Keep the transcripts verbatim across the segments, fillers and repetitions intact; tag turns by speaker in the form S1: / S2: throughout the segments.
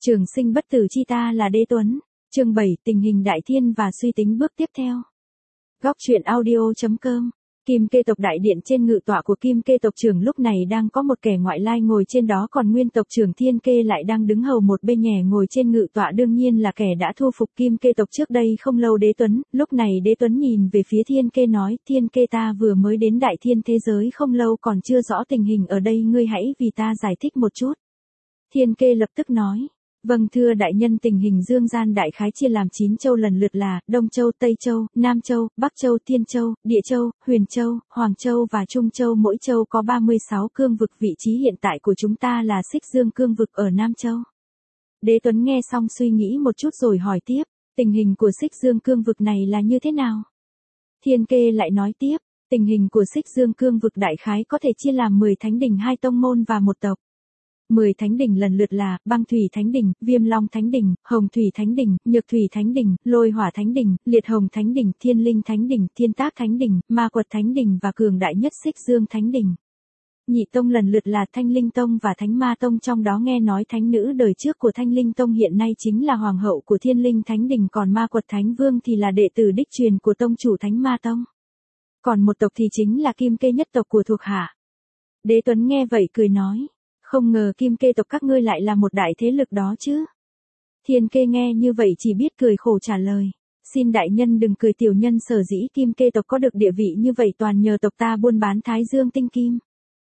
S1: Trường sinh bất tử chi ta là Đế Tuấn. Chương bảy, tình hình đại thiên và suy tính bước tiếp theo. Góc truyện audio chấm com. Kim Kê tộc đại điện trên ngự tọa của Kim Kê tộc trưởng lúc này đang có một kẻ ngoại lai ngồi trên đó, còn nguyên tộc trưởng Thiên Kê lại đang đứng hầu một bên nhẹ ngồi trên ngự tọa, đương nhiên là kẻ đã thu phục Kim Kê tộc trước đây không lâu Đế Tuấn. Lúc này Đế Tuấn nhìn về phía Thiên Kê nói: Thiên Kê, ta vừa mới đến đại thiên thế giới không lâu, còn chưa rõ tình hình ở đây, ngươi hãy vì ta giải thích một chút. Thiên Kê lập tức nói: Vâng thưa đại nhân, tình hình dương gian đại khái chia làm chín châu lần lượt là Đông Châu, Tây Châu, Nam Châu, Bắc Châu, Thiên Châu, Địa Châu, Huyền Châu, Hoàng Châu và Trung Châu. Mỗi châu có ba mươi sáu cương vực, vị trí hiện tại của chúng ta là Xích Dương cương vực ở Nam Châu. Đế Tuấn nghe xong suy nghĩ một chút rồi hỏi tiếp: tình hình của Xích Dương cương vực này là như thế nào? Thiên Kê lại nói tiếp: tình hình của Xích Dương cương vực đại khái có thể chia làm mười thánh đình, hai tông môn và một tộc. mười thánh đình lần lượt là Băng Thủy Thánh Đình, Viêm Long Thánh Đình, Hồng Thủy Thánh Đình, Nhược Thủy Thánh Đình, Lôi Hỏa Thánh Đình, Liệt Hồng Thánh Đình, Thiên Linh Thánh Đình, Thiên Tác Thánh Đình, Ma Quật Thánh Đình và cường đại nhất Xích Dương Thánh Đình. Nhị tông lần lượt là Thanh Linh Tông và Thánh Ma Tông, trong đó nghe nói thánh nữ đời trước của Thanh Linh Tông hiện nay chính là hoàng hậu của Thiên Linh Thánh Đình, còn Ma Quật Thánh Vương thì là đệ tử đích truyền của tông chủ Thánh Ma Tông. Còn một tộc thì chính là Kim Kê nhất tộc của thuộc hạ. Đế Tuấn nghe vậy cười nói: không ngờ Kim Kê tộc các ngươi lại là một đại thế lực đó chứ. Thiên Kê nghe như vậy chỉ biết cười khổ trả lời: xin đại nhân đừng cười, tiểu nhân sở dĩ Kim Kê tộc có được địa vị như vậy toàn nhờ tộc ta buôn bán Thái Dương tinh kim.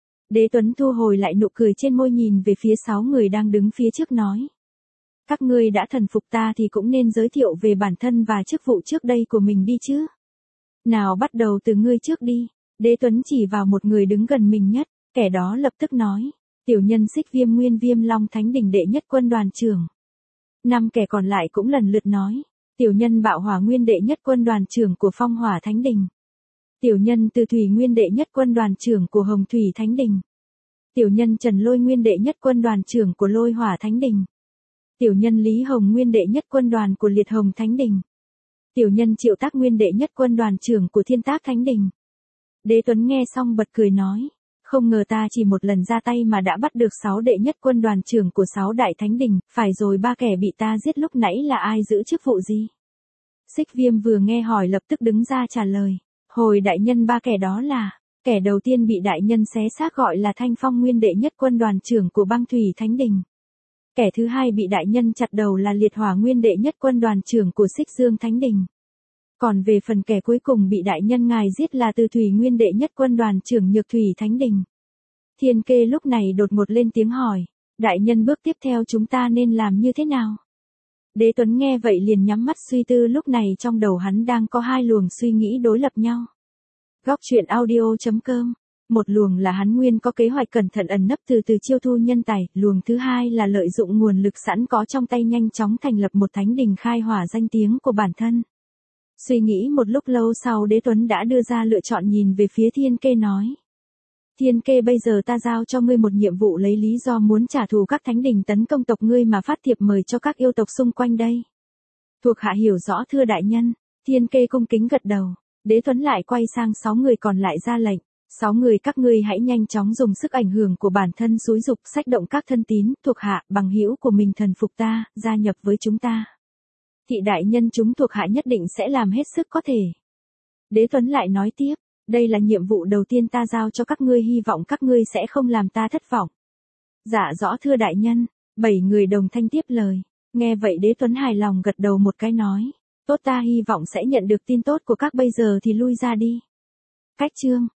S1: Đế Tuấn thu hồi lại nụ cười trên môi, nhìn về phía sáu người đang đứng phía trước nói: các ngươi đã thần phục ta thì cũng nên giới thiệu về bản thân và chức vụ trước đây của mình đi chứ. Nào, bắt đầu từ ngươi trước đi. Đế Tuấn chỉ vào một người đứng gần mình nhất, kẻ đó lập tức nói: tiểu nhân Xích Viêm Nguyên Viêm Long Thánh Đình đệ nhất quân đoàn trưởng. Năm kẻ còn lại cũng lần lượt nói: tiểu nhân Bạo Hỏa Nguyên đệ nhất quân đoàn trưởng của Phong Hỏa Thánh Đình. Tiểu nhân Từ Thủy Nguyên đệ nhất quân đoàn trưởng của Hồng Thủy Thánh Đình. Tiểu nhân Trần Lôi Nguyên đệ nhất quân đoàn trưởng của Lôi Hỏa Thánh Đình. Tiểu nhân Lý Hồng Nguyên đệ nhất quân đoàn của Liệt Hồng Thánh Đình. Tiểu nhân Triệu Tác Nguyên đệ nhất quân đoàn trưởng của Thiên Tác Thánh Đình. Đế Tuấn nghe xong bật cười nói: không ngờ ta chỉ một lần ra tay mà đã bắt được sáu đệ nhất quân đoàn trưởng của sáu đại thánh đình, phải rồi ba kẻ bị ta giết lúc nãy là ai, giữ chức vụ gì? Xích Viêm vừa nghe hỏi lập tức đứng ra trả lời: hồi đại nhân, ba kẻ đó là, kẻ đầu tiên bị đại nhân xé xác gọi là Thanh Phong Nguyên đệ nhất quân đoàn trưởng của Băng Thủy Thánh Đình. Kẻ thứ hai bị đại nhân chặt đầu là Liệt Hỏa Nguyên đệ nhất quân đoàn trưởng của Xích Dương Thánh Đình. Còn về phần kẻ cuối cùng bị đại nhân ngài giết là Từ Thủy Nguyên đệ nhất quân đoàn trưởng Nhược Thủy Thánh Đình. Thiên Kê lúc này đột ngột lên tiếng hỏi: đại nhân, bước tiếp theo chúng ta nên làm như thế nào? Đế Tuấn nghe vậy liền nhắm mắt suy tư, lúc này trong đầu hắn đang có hai luồng suy nghĩ đối lập nhau. Góc truyện audio chấm com. Một luồng là hắn nguyên có kế hoạch cẩn thận ẩn nấp từ từ chiêu thu nhân tài, luồng thứ hai là lợi dụng nguồn lực sẵn có trong tay nhanh chóng thành lập một thánh đình, khai hỏa danh tiếng của bản thân. Suy nghĩ một lúc lâu sau, Đế Tuấn đã đưa ra lựa chọn, nhìn về phía Thiên Kê nói: Thiên Kê, bây giờ ta giao cho ngươi một nhiệm vụ, lấy lý do muốn trả thù các thánh đình tấn công tộc ngươi mà phát thiệp mời cho các yêu tộc xung quanh đây. Thuộc hạ hiểu rõ thưa đại nhân. Thiên Kê cung kính gật đầu. Đế Tuấn lại quay sang sáu người còn lại ra lệnh: sáu người các ngươi hãy nhanh chóng dùng sức ảnh hưởng của bản thân xúi dục xách động các thân tín, thuộc hạ, bằng hữu của mình thần phục ta, gia nhập với chúng ta. Thị đại nhân, chúng thuộc hạ nhất định sẽ làm hết sức có thể. Đế Tuấn lại nói tiếp: đây là nhiệm vụ đầu tiên ta giao cho các ngươi, hy vọng các ngươi sẽ không làm ta thất vọng. Dạ rõ thưa đại nhân. Bảy người đồng thanh tiếp lời. Nghe vậy Đế Tuấn hài lòng gật đầu một cái nói: tốt, ta hy vọng sẽ nhận được tin tốt của các, bây giờ thì lui ra đi. Cách chương